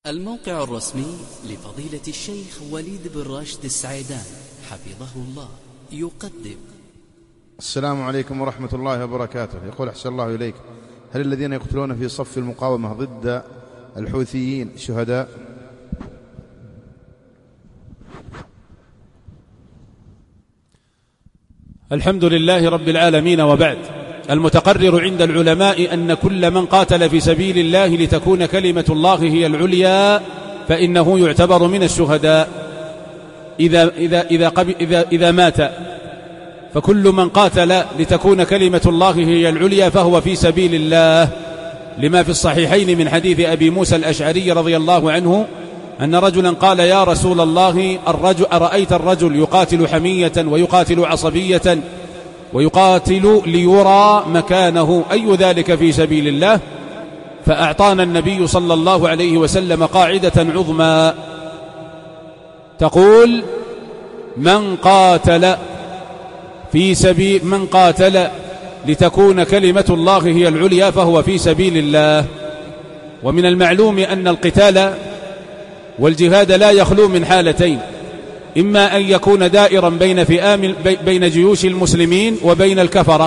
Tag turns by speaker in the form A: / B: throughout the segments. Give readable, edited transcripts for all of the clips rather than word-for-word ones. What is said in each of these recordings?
A: الموقع الرسمي لفضيلة الشيخ وليد بن راشد السعيدان حفظه الله يقدم.
B: السلام عليكم ورحمة الله وبركاته. يقول أحسن الله إليك: هل الذين يقتلون في صف المقاومة ضد الحوثيين شهداء؟
C: الحمد لله رب العالمين، وبعد. المتقرر عند العلماء أن كل من قاتل في سبيل الله لتكون كلمة الله هي العليا فإنه يعتبر من الشهداء إذا مات. فكل من قاتل لتكون كلمة الله هي العليا فهو في سبيل الله، لما في الصحيحين من حديث أبي موسى الأشعري رضي الله عنه أن رجلا قال: يا رسول الله، أرأيت الرجل يقاتل حمية ويقاتل عصبية ويقاتل ليرى مكانه، أي ذلك في سبيل الله؟ فأعطانا النبي صلى الله عليه وسلم قاعدة عظمى تقول: من قاتل لتكون كلمة الله هي العليا فهو في سبيل الله. ومن المعلوم أن القتال والجهاد لا يخلو من حالتين: إما أن يكون دائرا بين جيوش المسلمين وبين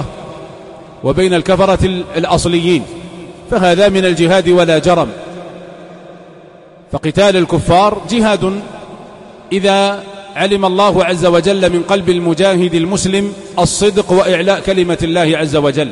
C: الكفرة الأصليين، فهذا من الجهاد ولا جرم. فقتال الكفار جهاد إذا علم الله عز وجل من قلب المجاهد المسلم الصدق وإعلاء كلمة الله عز وجل.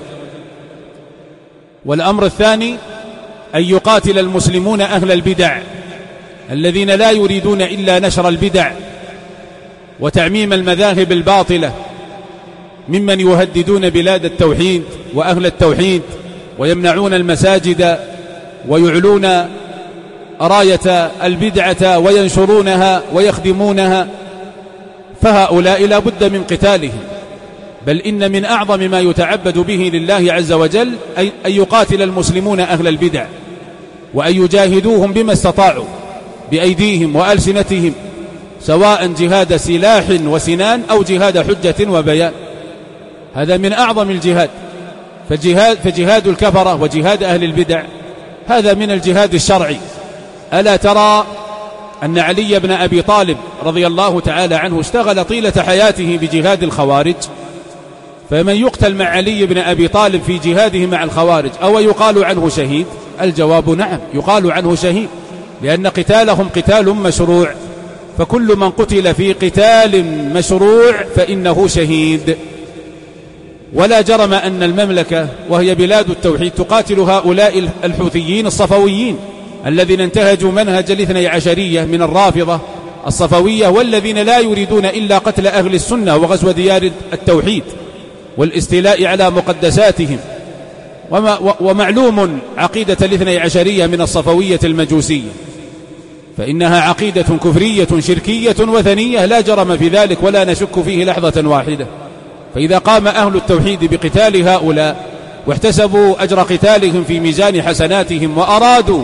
C: والأمر الثاني أن يقاتل المسلمون أهل البدع الذين لا يريدون إلا نشر البدع وتعميم المذاهب الباطلة، ممن يهددون بلاد التوحيد وأهل التوحيد ويمنعون المساجد ويعلون راية البدعة وينشرونها ويخدمونها، فهؤلاء لا بد من قتالهم. بل إن من أعظم ما يتعبد به لله عز وجل أن يقاتل المسلمون أهل البدع وأن يجاهدوهم بما استطاعوا بأيديهم وألسنتهم، سواء جهاد سلاح وسنان أو جهاد حجة وبيان. هذا من أعظم الجهاد. فجهاد الكفرة وجهاد أهل البدع هذا من الجهاد الشرعي. ألا ترى أن علي بن أبي طالب رضي الله تعالى عنه اشتغل طيلة حياته بجهاد الخوارج؟ فمن يقتل مع علي بن أبي طالب في جهاده مع الخوارج أو يقال عنه شهيد؟ الجواب نعم، يقال عنه شهيد، لأن قتالهم قتال مشروع، فكل من قتل في قتال مشروع فإنه شهيد. ولا جرم أن المملكة وهي بلاد التوحيد تقاتل هؤلاء الحوثيين الصفويين الذين انتهجوا منهج الاثني عشرية من الرافضة الصفوية، والذين لا يريدون إلا قتل أهل السنة وغزو ديار التوحيد والاستيلاء على مقدساتهم. ومعلوم عقيدة الاثني عشرية من الصفوية المجوسية، فإنها عقيدة كفرية شركية وثنية لا جرم في ذلك ولا نشك فيه لحظة واحدة. فإذا قام أهل التوحيد بقتال هؤلاء واحتسبوا أجر قتالهم في ميزان حسناتهم وأرادوا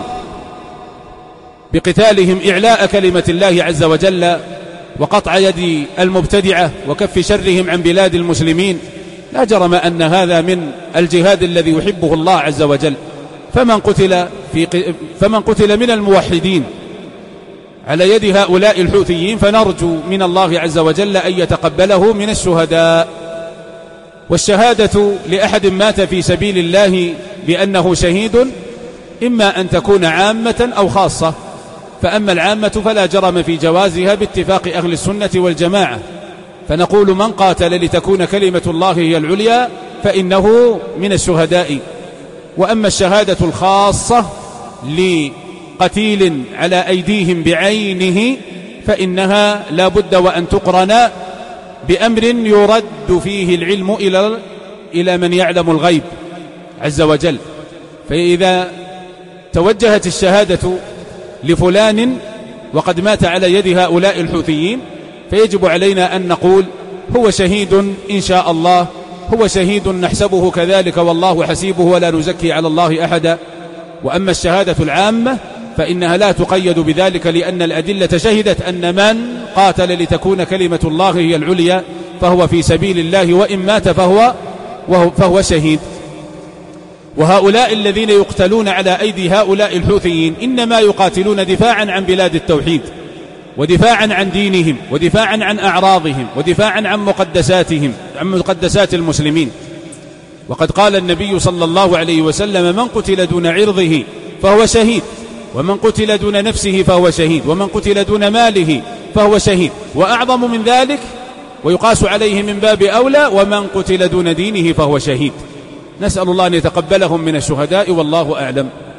C: بقتالهم إعلاء كلمة الله عز وجل وقطع يد المبتدعة وكف شرهم عن بلاد المسلمين، لا جرم أن هذا من الجهاد الذي يحبه الله عز وجل. فمن قتل من الموحدين على يد هؤلاء الحوثيين فنرجو من الله عز وجل أن يتقبله من الشهداء. والشهادة لأحد مات في سبيل الله بأنه شهيد إما أن تكون عامة أو خاصة، فأما العامة فلا جرم في جوازها باتفاق أهل السنة والجماعة، فنقول: من قاتل لتكون كلمة الله هي العليا فإنه من الشهداء. وأما الشهادة الخاصة لقتيل على أيديهم بعينه فإنها لا بد وأن تقرن بأمر يرد فيه العلم إلى من يعلم الغيب عز وجل. فإذا توجهت الشهادة لفلان وقد مات على يد هؤلاء الحوثيين فيجب علينا أن نقول: هو شهيد إن شاء الله، هو شهيد نحسبه كذلك والله حسيبه ولا نزكي على الله أحدا. وأما الشهادة العامة فإنها لا تقيد بذلك، لأن الأدلة شهدت أن من قاتل لتكون كلمة الله هي العليا فهو في سبيل الله، وإن مات فهو شهيد. وهؤلاء الذين يقتلون على أيدي هؤلاء الحوثيين إنما يقاتلون دفاعا عن بلاد التوحيد، ودفاعا عن دينهم، ودفاعا عن أعراضهم، ودفاعا عن مقدساتهم، عن مقدسات المسلمين. وقد قال النبي صلى الله عليه وسلم: من قتل دون عرضه فهو شهيد، ومن قتل دون نفسه فهو شهيد، ومن قتل دون ماله فهو شهيد، وأعظم من ذلك ويقاس عليه من باب أولى: ومن قتل دون دينه فهو شهيد. نسأل الله أن يتقبلهم من الشهداء، والله أعلم.